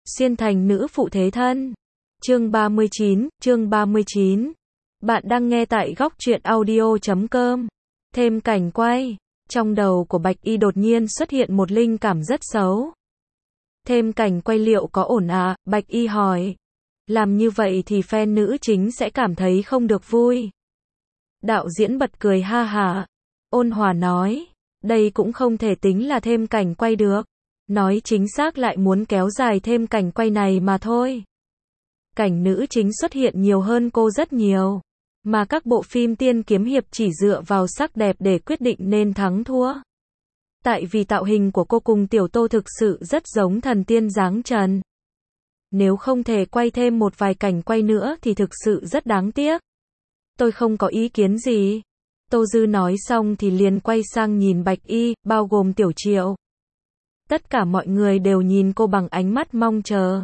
Xuyên thành nữ phụ thế thân. Chương 39. Bạn đang nghe tại góc truyện audio.com. Thêm cảnh quay. Trong đầu của Bạch Y đột nhiên xuất hiện một linh cảm rất xấu. Thêm cảnh quay liệu có ổn à? Bạch Y hỏi. Làm như vậy thì fan nữ chính sẽ cảm thấy không được vui. Đạo diễn bật cười ha hả. Ôn hòa nói. Đây cũng không thể tính là thêm cảnh quay được. Nói chính xác lại muốn kéo dài thêm cảnh quay này mà thôi. Cảnh nữ chính xuất hiện nhiều hơn cô rất nhiều. Mà các bộ phim tiên kiếm hiệp chỉ dựa vào sắc đẹp để quyết định nên thắng thua. Tại vì tạo hình của cô cùng Tiểu Tô thực sự rất giống thần tiên dáng trần. Nếu không thể quay thêm một vài cảnh quay nữa thì thực sự rất đáng tiếc. Tôi không có ý kiến gì. Tô Dư nói xong thì liền quay sang nhìn Bạch Y, bao gồm Tiểu Triệu. Tất cả mọi người đều nhìn cô bằng ánh mắt mong chờ.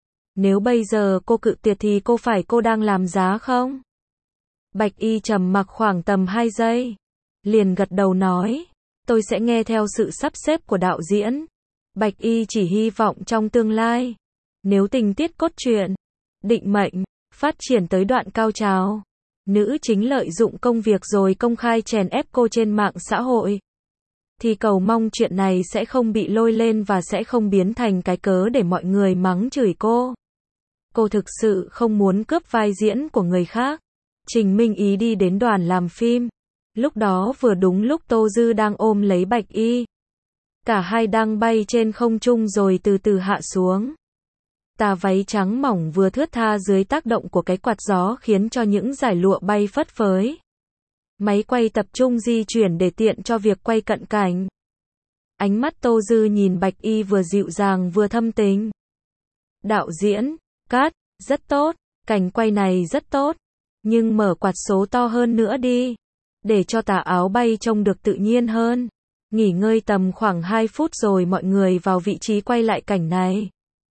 Nếu bây giờ cô cự tuyệt thì cô đang làm giá không? Bạch Y trầm mặc khoảng tầm 2 giây. Liền gật đầu nói. Tôi sẽ nghe theo sự sắp xếp của đạo diễn. Bạch Y chỉ hy vọng trong tương lai. Nếu tình tiết cốt truyện, định mệnh, phát triển tới đoạn cao trào. Nữ chính lợi dụng công việc rồi công khai chèn ép cô trên mạng xã hội. Thì cầu mong chuyện này sẽ không bị lôi lên và sẽ không biến thành cái cớ để mọi người mắng chửi cô. Cô thực sự không muốn cướp vai diễn của người khác. Trình Minh Ý đi đến đoàn làm phim. Lúc đó vừa đúng lúc Tô Dư đang ôm lấy Bạch Y. Cả hai đang bay trên không trung rồi từ từ hạ xuống. Tà váy trắng mỏng vừa thướt tha dưới tác động của cái quạt gió khiến cho những dải lụa bay phất phới. Máy quay tập trung di chuyển để tiện cho việc quay cận cảnh. Ánh mắt Tô Dư nhìn Bạch Y vừa dịu dàng vừa thâm tình. Đạo diễn, cắt, rất tốt, cảnh quay này rất tốt. Nhưng mở quạt số to hơn nữa đi. Để cho tà áo bay trông được tự nhiên hơn. Nghỉ ngơi tầm khoảng 2 phút rồi mọi người vào vị trí quay lại cảnh này.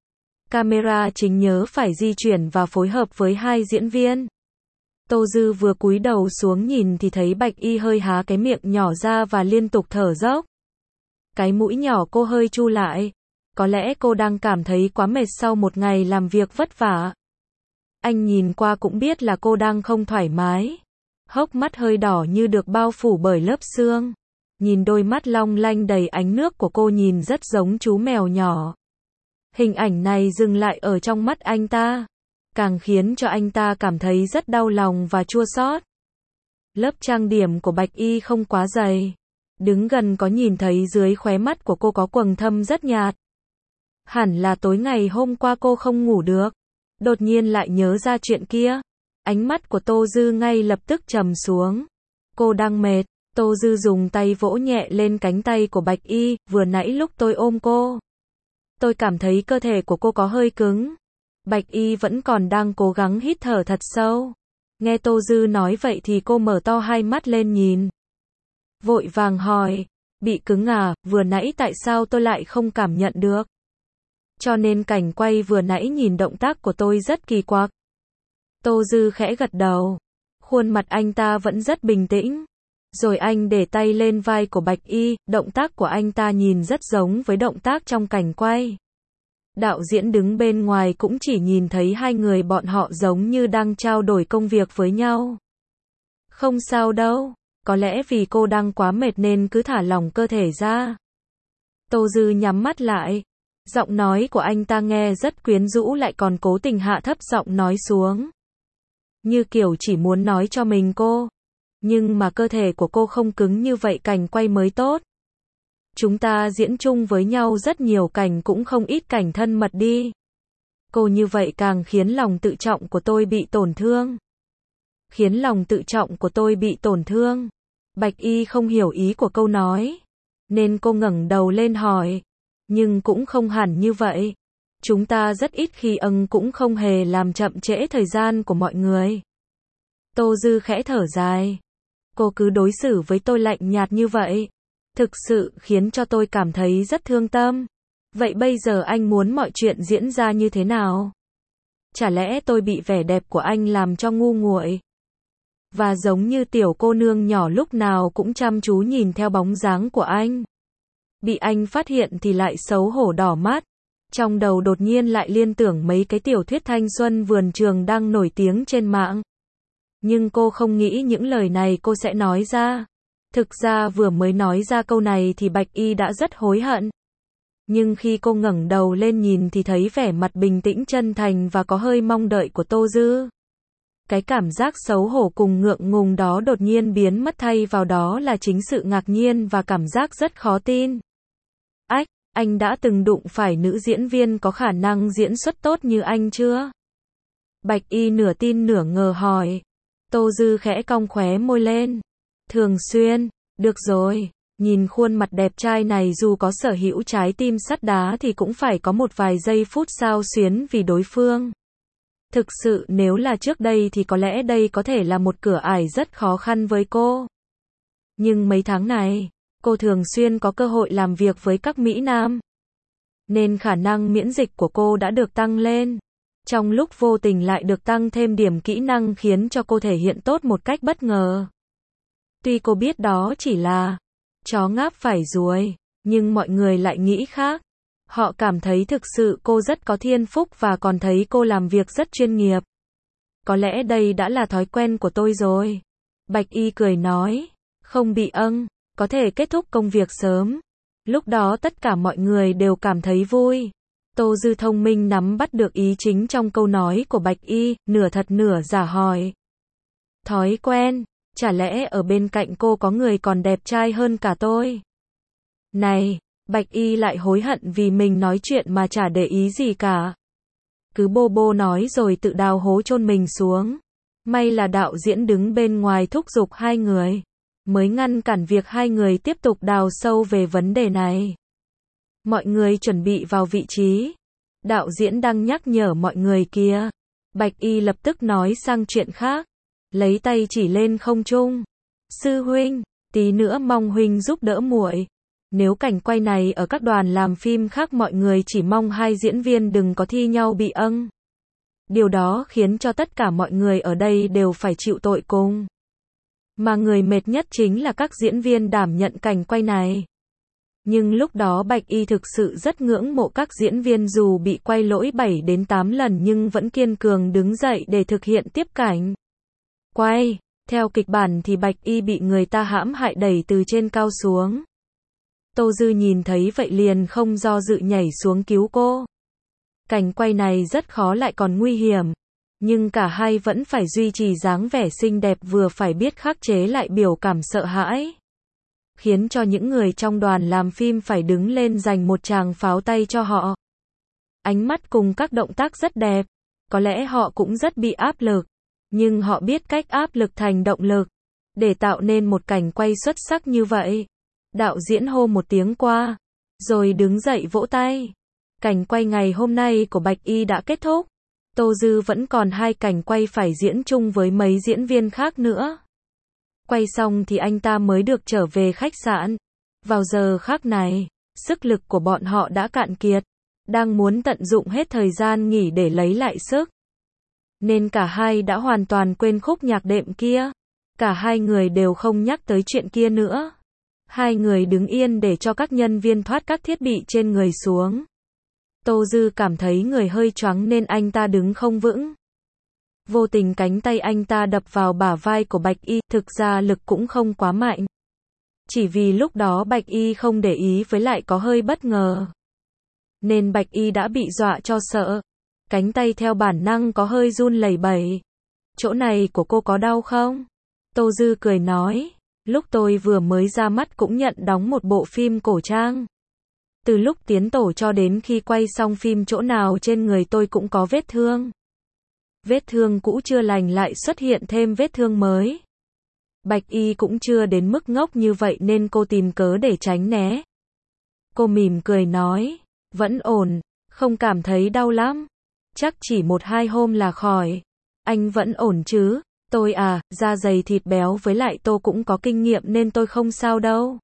Camera chính nhớ phải di chuyển và phối hợp với hai diễn viên. Tô Dư vừa cúi đầu xuống nhìn thì thấy Bạch Y hơi há cái miệng nhỏ ra và liên tục thở dốc. Cái mũi nhỏ cô hơi chu lại. Có lẽ cô đang cảm thấy quá mệt sau một ngày làm việc vất vả. Anh nhìn qua cũng biết là cô đang không thoải mái. Hốc mắt hơi đỏ như được bao phủ bởi lớp sương. Nhìn đôi mắt long lanh đầy ánh nước của cô nhìn rất giống chú mèo nhỏ. Hình ảnh này dừng lại ở trong mắt anh ta. Càng khiến cho anh ta cảm thấy rất đau lòng và chua xót. Lớp trang điểm của Bạch Y không quá dày. Đứng gần có nhìn thấy dưới khóe mắt của cô có quầng thâm rất nhạt. Hẳn là tối ngày hôm qua cô không ngủ được. Đột nhiên lại nhớ ra chuyện kia. Ánh mắt của Tô Dư ngay lập tức trầm xuống. Cô đang mệt. Tô Dư dùng tay vỗ nhẹ lên cánh tay của Bạch Y. Vừa nãy lúc tôi ôm cô, tôi cảm thấy cơ thể của cô có hơi cứng. Bạch Y vẫn còn đang cố gắng hít thở thật sâu. Nghe Tô Dư nói vậy thì cô mở to hai mắt lên nhìn. Vội vàng hỏi. Bị cứng à? Vừa nãy tại sao tôi lại không cảm nhận được? Cho nên cảnh quay vừa nãy nhìn động tác của tôi rất kỳ quặc. Tô Dư khẽ gật đầu. Khuôn mặt anh ta vẫn rất bình tĩnh. Rồi anh để tay lên vai của Bạch Y. Động tác của anh ta nhìn rất giống với động tác trong cảnh quay. Đạo diễn đứng bên ngoài cũng chỉ nhìn thấy hai người bọn họ giống như đang trao đổi công việc với nhau. Không sao đâu. Có lẽ vì cô đang quá mệt nên cứ thả lỏng cơ thể ra. Tô Dư nhắm mắt lại. Giọng nói của anh ta nghe rất quyến rũ lại còn cố tình hạ thấp giọng nói xuống. Như kiểu chỉ muốn nói cho mình cô. Nhưng mà cơ thể của cô không cứng như vậy cảnh quay mới tốt. Chúng ta diễn chung với nhau rất nhiều cảnh cũng không ít cảnh thân mật đi. Cô như vậy càng khiến lòng tự trọng của tôi bị tổn thương. Khiến lòng tự trọng của tôi bị tổn thương. Bạch Y không hiểu ý của câu nói. Nên cô ngẩng đầu lên hỏi. Nhưng cũng không hẳn như vậy. Chúng ta rất ít khi cũng không hề làm chậm trễ thời gian của mọi người. Tô Dư khẽ thở dài. Cô cứ đối xử với tôi lạnh nhạt như vậy. Thực sự khiến cho tôi cảm thấy rất thương tâm. Vậy bây giờ anh muốn mọi chuyện diễn ra như thế nào? Chả lẽ tôi bị vẻ đẹp của anh làm cho ngu nguội? Và giống như tiểu cô nương nhỏ lúc nào cũng chăm chú nhìn theo bóng dáng của anh. Bị anh phát hiện thì lại xấu hổ đỏ mắt. Trong đầu đột nhiên lại liên tưởng mấy cái tiểu thuyết thanh xuân vườn trường đang nổi tiếng trên mạng. Nhưng cô không nghĩ những lời này cô sẽ nói ra. Thực ra vừa mới nói ra câu này thì Bạch Y đã rất hối hận. Nhưng khi cô ngẩng đầu lên nhìn thì thấy vẻ mặt bình tĩnh chân thành và có hơi mong đợi của Tô Dư. Cái cảm giác xấu hổ cùng ngượng ngùng đó đột nhiên biến mất, thay vào đó là chính sự ngạc nhiên và cảm giác rất khó tin. Ách, anh đã từng đụng phải nữ diễn viên có khả năng diễn xuất tốt như anh chưa? Bạch Y nửa tin nửa ngờ hỏi. Tô Dư khẽ cong khóe môi lên. Thường xuyên, được rồi, nhìn khuôn mặt đẹp trai này dù có sở hữu trái tim sắt đá thì cũng phải có một vài giây phút xao xuyến vì đối phương. Thực sự nếu là trước đây thì có lẽ đây có thể là một cửa ải rất khó khăn với cô. Nhưng mấy tháng này, cô thường xuyên có cơ hội làm việc với các Mỹ Nam. Nên khả năng miễn dịch của cô đã được tăng lên. Trong lúc vô tình lại được tăng thêm điểm kỹ năng khiến cho cô thể hiện tốt một cách bất ngờ. Tuy cô biết đó chỉ là chó ngáp phải ruồi, nhưng mọi người lại nghĩ khác. Họ cảm thấy thực sự cô rất có thiên phúc và còn thấy cô làm việc rất chuyên nghiệp. Có lẽ đây đã là thói quen của tôi rồi. Bạch Y cười nói, không bị có thể kết thúc công việc sớm. Lúc đó tất cả mọi người đều cảm thấy vui. Tô Dư thông minh nắm bắt được ý chính trong câu nói của Bạch Y, nửa thật nửa giả hỏi. Thói quen, chả lẽ ở bên cạnh cô có người còn đẹp trai hơn cả tôi? Này, Bạch Y lại hối hận vì mình nói chuyện mà chả để ý gì cả. Cứ bô bô nói rồi tự đào hố chôn mình xuống. May là đạo diễn đứng bên ngoài thúc giục hai người, mới ngăn cản việc hai người tiếp tục đào sâu về vấn đề này. Mọi người chuẩn bị vào vị trí. Đạo diễn đang nhắc nhở mọi người kia. Bạch Y lập tức nói sang chuyện khác. Lấy tay chỉ lên không trung. Sư huynh, tí nữa mong huynh giúp đỡ muội. Nếu cảnh quay này ở các đoàn làm phim khác mọi người chỉ mong hai diễn viên đừng có thi nhau bị Điều đó khiến cho tất cả mọi người ở đây đều phải chịu tội cùng. Mà người mệt nhất chính là các diễn viên đảm nhận cảnh quay này. Nhưng lúc đó Bạch Y thực sự rất ngưỡng mộ các diễn viên dù bị quay lỗi 7 đến 8 lần nhưng vẫn kiên cường đứng dậy để thực hiện tiếp cảnh quay. Theo kịch bản thì Bạch Y bị người ta hãm hại đẩy từ trên cao xuống. Tô Dư nhìn thấy vậy liền không do dự nhảy xuống cứu cô. Cảnh quay này rất khó lại còn nguy hiểm. Nhưng cả hai vẫn phải duy trì dáng vẻ xinh đẹp vừa phải biết khắc chế lại biểu cảm sợ hãi. Khiến cho những người trong đoàn làm phim phải đứng lên dành một tràng pháo tay cho họ. Ánh mắt cùng các động tác rất đẹp. Có lẽ họ cũng rất bị áp lực. Nhưng họ biết cách áp lực thành động lực. Để tạo nên một cảnh quay xuất sắc như vậy. Đạo diễn hô một tiếng qua. Rồi đứng dậy vỗ tay. Cảnh quay ngày hôm nay của Bạch Y đã kết thúc. Tô Dư vẫn còn 2 cảnh quay phải diễn chung với mấy diễn viên khác nữa. Quay xong thì anh ta mới được trở về khách sạn. Vào giờ khắc này, sức lực của bọn họ đã cạn kiệt. Đang muốn tận dụng hết thời gian nghỉ để lấy lại sức. Nên cả hai đã hoàn toàn quên khúc nhạc đệm kia. Cả hai người đều không nhắc tới chuyện kia nữa. Hai người đứng yên để cho các nhân viên thoát các thiết bị trên người xuống. Tô Dư cảm thấy người hơi choáng nên anh ta đứng không vững. Vô tình cánh tay anh ta đập vào bả vai của Bạch Y, thực ra lực cũng không quá mạnh. Chỉ vì lúc đó Bạch Y không để ý với lại có hơi bất ngờ. Nên Bạch Y đã bị dọa cho sợ. Cánh tay theo bản năng có hơi run lẩy bẩy. Chỗ này của cô có đau không? Tô Dư cười nói. Lúc tôi vừa mới ra mắt cũng nhận đóng một bộ phim cổ trang. Từ lúc tiến tổ cho đến khi quay xong phim chỗ nào trên người tôi cũng có vết thương. Vết thương cũ chưa lành lại xuất hiện thêm vết thương mới. Bạch Y cũng chưa đến mức ngốc như vậy nên cô tìm cớ để tránh né. Cô mỉm cười nói, vẫn ổn, không cảm thấy đau lắm. Chắc chỉ 1-2 hôm là khỏi. Anh vẫn ổn chứ? Tôi da dày thịt béo với lại tôi cũng có kinh nghiệm nên tôi không sao đâu.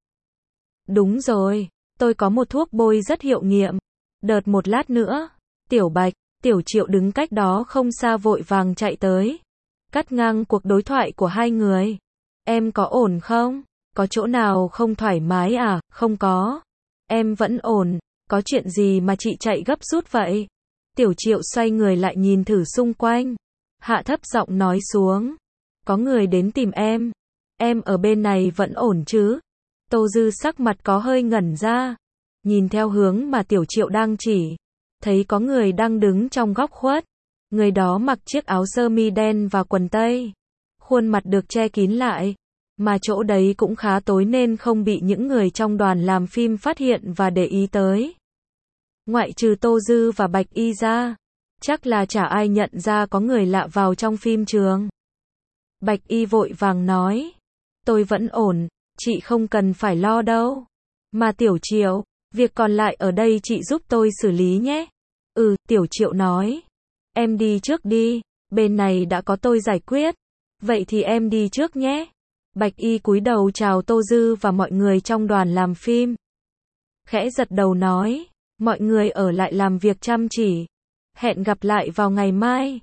Đúng rồi, tôi có một thuốc bôi rất hiệu nghiệm. Đợt một lát nữa, Tiểu Bạch, Tiểu Triệu đứng cách đó không xa vội vàng chạy tới. Cắt ngang cuộc đối thoại của hai người. Em có ổn không? Có chỗ nào không thoải mái à? Không có. Em vẫn ổn. Có chuyện gì mà chị chạy gấp rút vậy? Tiểu Triệu xoay người lại nhìn thử xung quanh. Hạ thấp giọng nói xuống. Có người đến tìm em. Em ở bên này vẫn ổn chứ? Tô Dư sắc mặt có hơi ngẩn ra. Nhìn theo hướng mà Tiểu Triệu đang chỉ. Thấy có người đang đứng trong góc khuất. Người đó mặc chiếc áo sơ mi đen và quần tây. Khuôn mặt được che kín lại. Mà chỗ đấy cũng khá tối nên không bị những người trong đoàn làm phim phát hiện và để ý tới. Ngoại trừ Tô Dư và Bạch Y ra. Chắc là chả ai nhận ra có người lạ vào trong phim trường. Bạch Y vội vàng nói. Tôi vẫn ổn, chị không cần phải lo đâu. Mà Tiểu Triệu, việc còn lại ở đây chị giúp tôi xử lý nhé. Tiểu Triệu nói. Em đi trước đi, bên này đã có tôi giải quyết. Vậy thì em đi trước nhé. Bạch Y cúi đầu chào Tô Dư và mọi người trong đoàn làm phim. Khẽ giật đầu nói. Mọi người ở lại làm việc chăm chỉ. Hẹn gặp lại vào ngày mai.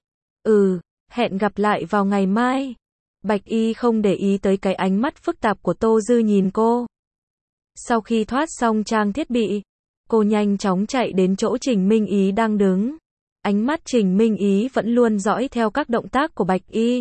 Hẹn gặp lại vào ngày mai. Bạch Y không để ý tới cái ánh mắt phức tạp của Tô Dư nhìn cô. Sau khi thoát xong trang thiết bị, cô nhanh chóng chạy đến chỗ Trình Minh Ý đang đứng. Ánh mắt Trình Minh Ý vẫn luôn dõi theo các động tác của Bạch Y.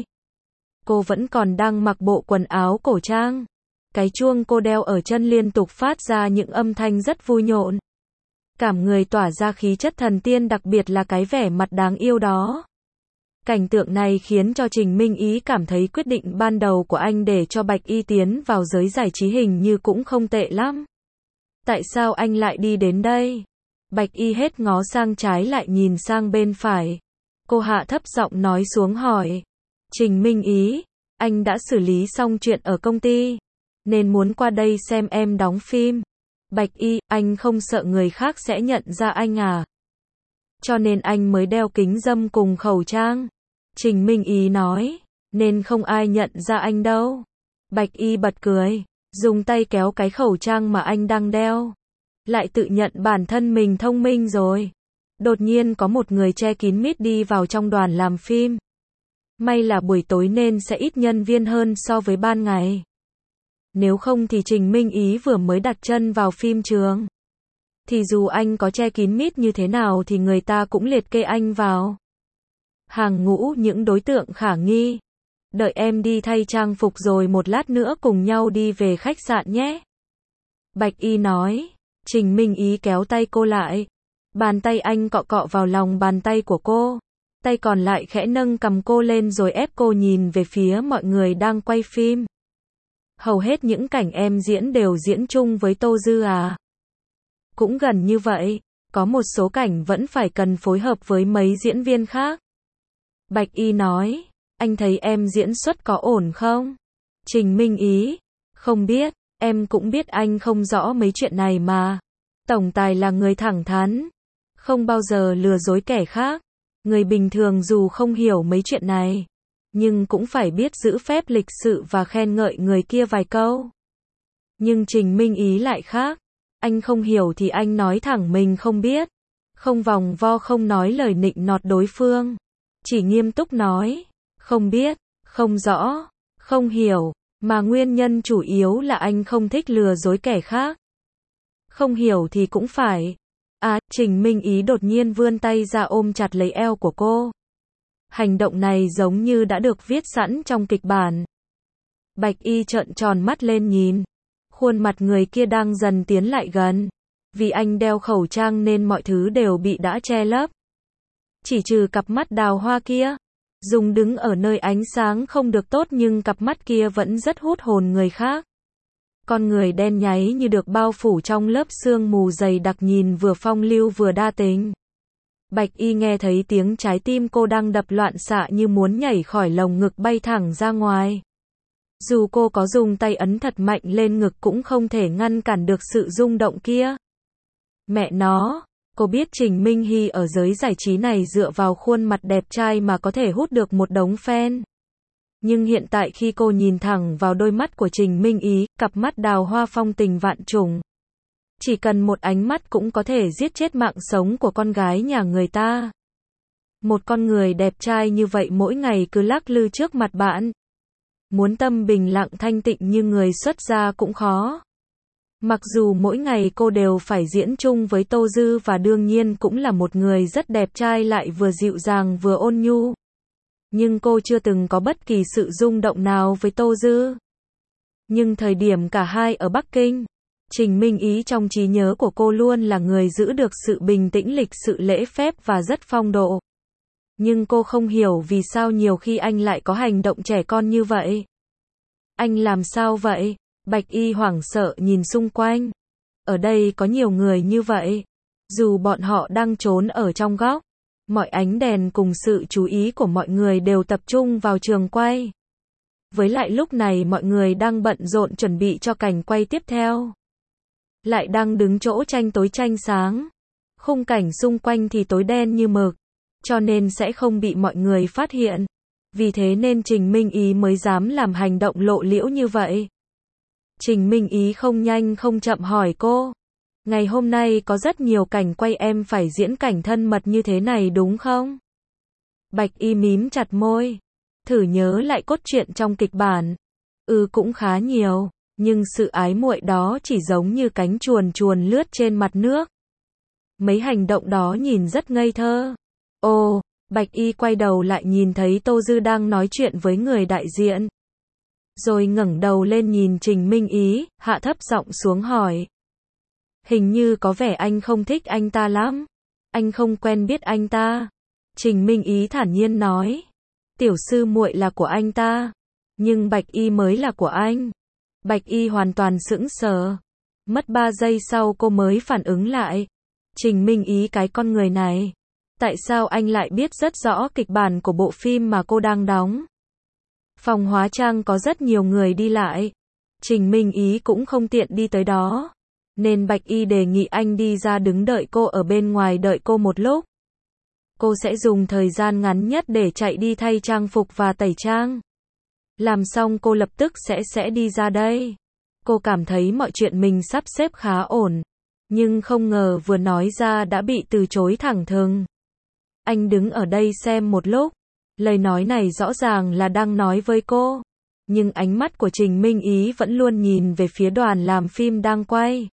Cô vẫn còn đang mặc bộ quần áo cổ trang. Cái chuông cô đeo ở chân liên tục phát ra những âm thanh rất vui nhộn. Cảm người tỏa ra khí chất thần tiên, đặc biệt là cái vẻ mặt đáng yêu đó. Cảnh tượng này khiến cho Trình Minh Ý cảm thấy quyết định ban đầu của anh để cho Bạch Y tiến vào giới giải trí hình như cũng không tệ lắm. Tại sao anh lại đi đến đây? Bạch Y hết ngó sang trái lại nhìn sang bên phải. Cô hạ thấp giọng nói xuống hỏi. Trình Minh Ý, anh đã xử lý xong chuyện ở công ty, nên muốn qua đây xem em đóng phim. Bạch Y, anh không sợ người khác sẽ nhận ra anh à? Cho nên anh mới đeo kính râm cùng khẩu trang. Trình Minh Ý nói, nên không ai nhận ra anh đâu. Bạch Y bật cười, dùng tay kéo cái khẩu trang mà anh đang đeo. Lại tự nhận bản thân mình thông minh rồi. Đột nhiên có một người che kín mít đi vào trong đoàn làm phim. May là buổi tối nên sẽ ít nhân viên hơn so với ban ngày. Nếu không thì Trình Minh Ý vừa mới đặt chân vào phim trường. Thì dù anh có che kín mít như thế nào thì người ta cũng liệt kê anh vào hàng ngũ những đối tượng khả nghi. Đợi em đi thay trang phục rồi một lát nữa cùng nhau đi về khách sạn nhé. Bạch Y nói. Trình Minh Ý kéo tay cô lại. Bàn tay anh cọ cọ vào lòng bàn tay của cô. Tay còn lại khẽ nâng cầm cô lên rồi ép cô nhìn về phía mọi người đang quay phim. Hầu hết những cảnh em diễn đều diễn chung với Tô Dư à? Cũng gần như vậy, có một số cảnh vẫn phải cần phối hợp với mấy diễn viên khác. Bạch Y nói, anh thấy em diễn xuất có ổn không? Trình Minh Ý, không biết, em cũng biết anh không rõ mấy chuyện này mà. Tổng tài là người thẳng thắn, không bao giờ lừa dối kẻ khác. Người bình thường dù không hiểu mấy chuyện này, nhưng cũng phải biết giữ phép lịch sự và khen ngợi người kia vài câu. Nhưng Trình Minh Ý lại khác. Anh không hiểu thì anh nói thẳng mình không biết. Không vòng vo, không nói lời nịnh nọt đối phương. Chỉ nghiêm túc nói, không biết, không rõ, không hiểu, mà nguyên nhân chủ yếu là anh không thích lừa dối kẻ khác. Không hiểu thì cũng phải. Trình Minh Ý đột nhiên vươn tay ra ôm chặt lấy eo của cô. Hành động này giống như đã được viết sẵn trong kịch bản. Bạch Y trợn tròn mắt lên nhìn. Khuôn mặt người kia đang dần tiến lại gần. Vì anh đeo khẩu trang nên mọi thứ đều bị đã che lấp. Chỉ trừ cặp mắt đào hoa kia. Dùng đứng ở nơi ánh sáng không được tốt nhưng cặp mắt kia vẫn rất hút hồn người khác. Con người đen nháy như được bao phủ trong lớp sương mù dày đặc, nhìn vừa phong lưu vừa đa tình. Bạch Y nghe thấy tiếng trái tim cô đang đập loạn xạ như muốn nhảy khỏi lồng ngực bay thẳng ra ngoài. Dù cô có dùng tay ấn thật mạnh lên ngực cũng không thể ngăn cản được sự rung động kia. Mẹ nó, cô biết Trình Minh Hy ở giới giải trí này dựa vào khuôn mặt đẹp trai mà có thể hút được một đống fan. Nhưng hiện tại khi cô nhìn thẳng vào đôi mắt của Trình Minh Ý, cặp mắt đào hoa phong tình vạn trùng. Chỉ cần một ánh mắt cũng có thể giết chết mạng sống của con gái nhà người ta. Một con người đẹp trai như vậy mỗi ngày cứ lắc lư trước mặt bạn. Muốn tâm bình lặng thanh tịnh như người xuất gia cũng khó. Mặc dù mỗi ngày cô đều phải diễn chung với Tô Dư và đương nhiên cũng là một người rất đẹp trai lại vừa dịu dàng vừa ôn nhu. Nhưng cô chưa từng có bất kỳ sự rung động nào với Tô Dư. Nhưng thời điểm cả hai ở Bắc Kinh, Trình Minh Ý trong trí nhớ của cô luôn là người giữ được sự bình tĩnh, lịch sự, lễ phép và rất phong độ. Nhưng cô không hiểu vì sao nhiều khi anh lại có hành động trẻ con như vậy. Anh làm sao vậy? Bạch Y hoảng sợ nhìn xung quanh. Ở đây có nhiều người như vậy. Dù bọn họ đang trốn ở trong góc, mọi ánh đèn cùng sự chú ý của mọi người đều tập trung vào trường quay. Với lại lúc này mọi người đang bận rộn chuẩn bị cho cảnh quay tiếp theo. Lại đang đứng chỗ tranh tối tranh sáng. Khung cảnh xung quanh thì tối đen như mực, cho nên sẽ không bị mọi người phát hiện. Vì thế nên Trình Minh Ý mới dám làm hành động lộ liễu như vậy. Trình Minh Ý không nhanh không chậm hỏi cô. Ngày hôm nay có rất nhiều cảnh quay em phải diễn cảnh thân mật như thế này đúng không? Bạch Y mím chặt môi. Thử nhớ lại cốt truyện trong kịch bản. Cũng khá nhiều. Nhưng sự ái muội đó chỉ giống như cánh chuồn chuồn lướt trên mặt nước. Mấy hành động đó nhìn rất ngây thơ. Ồ, Bạch Y quay đầu lại nhìn thấy Tô Dư đang nói chuyện với người đại diện. Rồi ngẩng đầu lên nhìn Trình Minh Ý, hạ thấp giọng xuống hỏi. Hình như có vẻ anh không thích anh ta lắm. Anh không quen biết anh ta. Trình Minh Ý thản nhiên nói. Tiểu sư muội là của anh ta. Nhưng Bạch Y mới là của anh. Bạch Y hoàn toàn sững sờ. Mất 3 giây sau cô mới phản ứng lại. Trình Minh Ý cái con người này. Tại sao anh lại biết rất rõ kịch bản của bộ phim mà cô đang đóng? Phòng hóa trang có rất nhiều người đi lại. Trình Minh Ý cũng không tiện đi tới đó. Nên Bạch Y đề nghị anh đi ra đứng đợi cô ở bên ngoài đợi cô một lúc. Cô sẽ dùng thời gian ngắn nhất để chạy đi thay trang phục và tẩy trang. Làm xong cô lập tức sẽ đi ra đây. Cô cảm thấy mọi chuyện mình sắp xếp khá ổn. Nhưng không ngờ vừa nói ra đã bị từ chối thẳng thừng. Anh đứng ở đây xem một lúc. Lời nói này rõ ràng là đang nói với cô. Nhưng ánh mắt của Trình Minh Ý vẫn luôn nhìn về phía đoàn làm phim đang quay.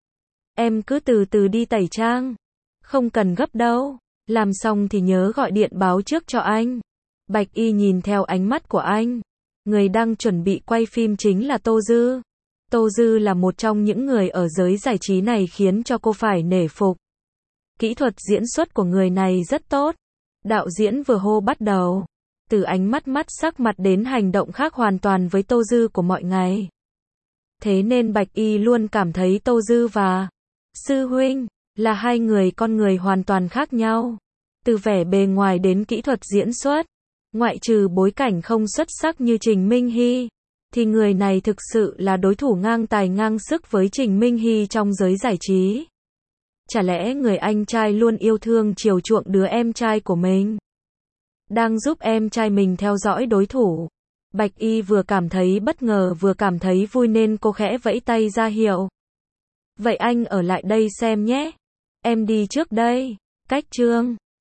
Em cứ từ từ đi tẩy trang. Không cần gấp đâu. Làm xong thì nhớ gọi điện báo trước cho anh. Bạch Y nhìn theo ánh mắt của anh. Người đang chuẩn bị quay phim chính là Tô Dư. Tô Dư là một trong những người ở giới giải trí này khiến cho cô phải nể phục. Kỹ thuật diễn xuất của người này rất tốt. Đạo diễn vừa hô bắt đầu. Từ ánh mắt sắc mặt đến hành động khác hoàn toàn với Tô Dư của mọi ngày. Thế nên Bạch Y luôn cảm thấy Tô Dư và sư huynh là hai người con người hoàn toàn khác nhau. Từ vẻ bề ngoài đến kỹ thuật diễn xuất. Ngoại trừ bối cảnh không xuất sắc như Trình Minh Hy, thì người này thực sự là đối thủ ngang tài ngang sức với Trình Minh Hy trong giới giải trí. Chả lẽ người anh trai luôn yêu thương chiều chuộng đứa em trai của mình đang giúp em trai mình theo dõi đối thủ? Bạch Y vừa cảm thấy bất ngờ vừa cảm thấy vui nên cô khẽ vẫy tay ra hiệu. Vậy anh ở lại đây xem nhé. Em đi trước đây. Cách chương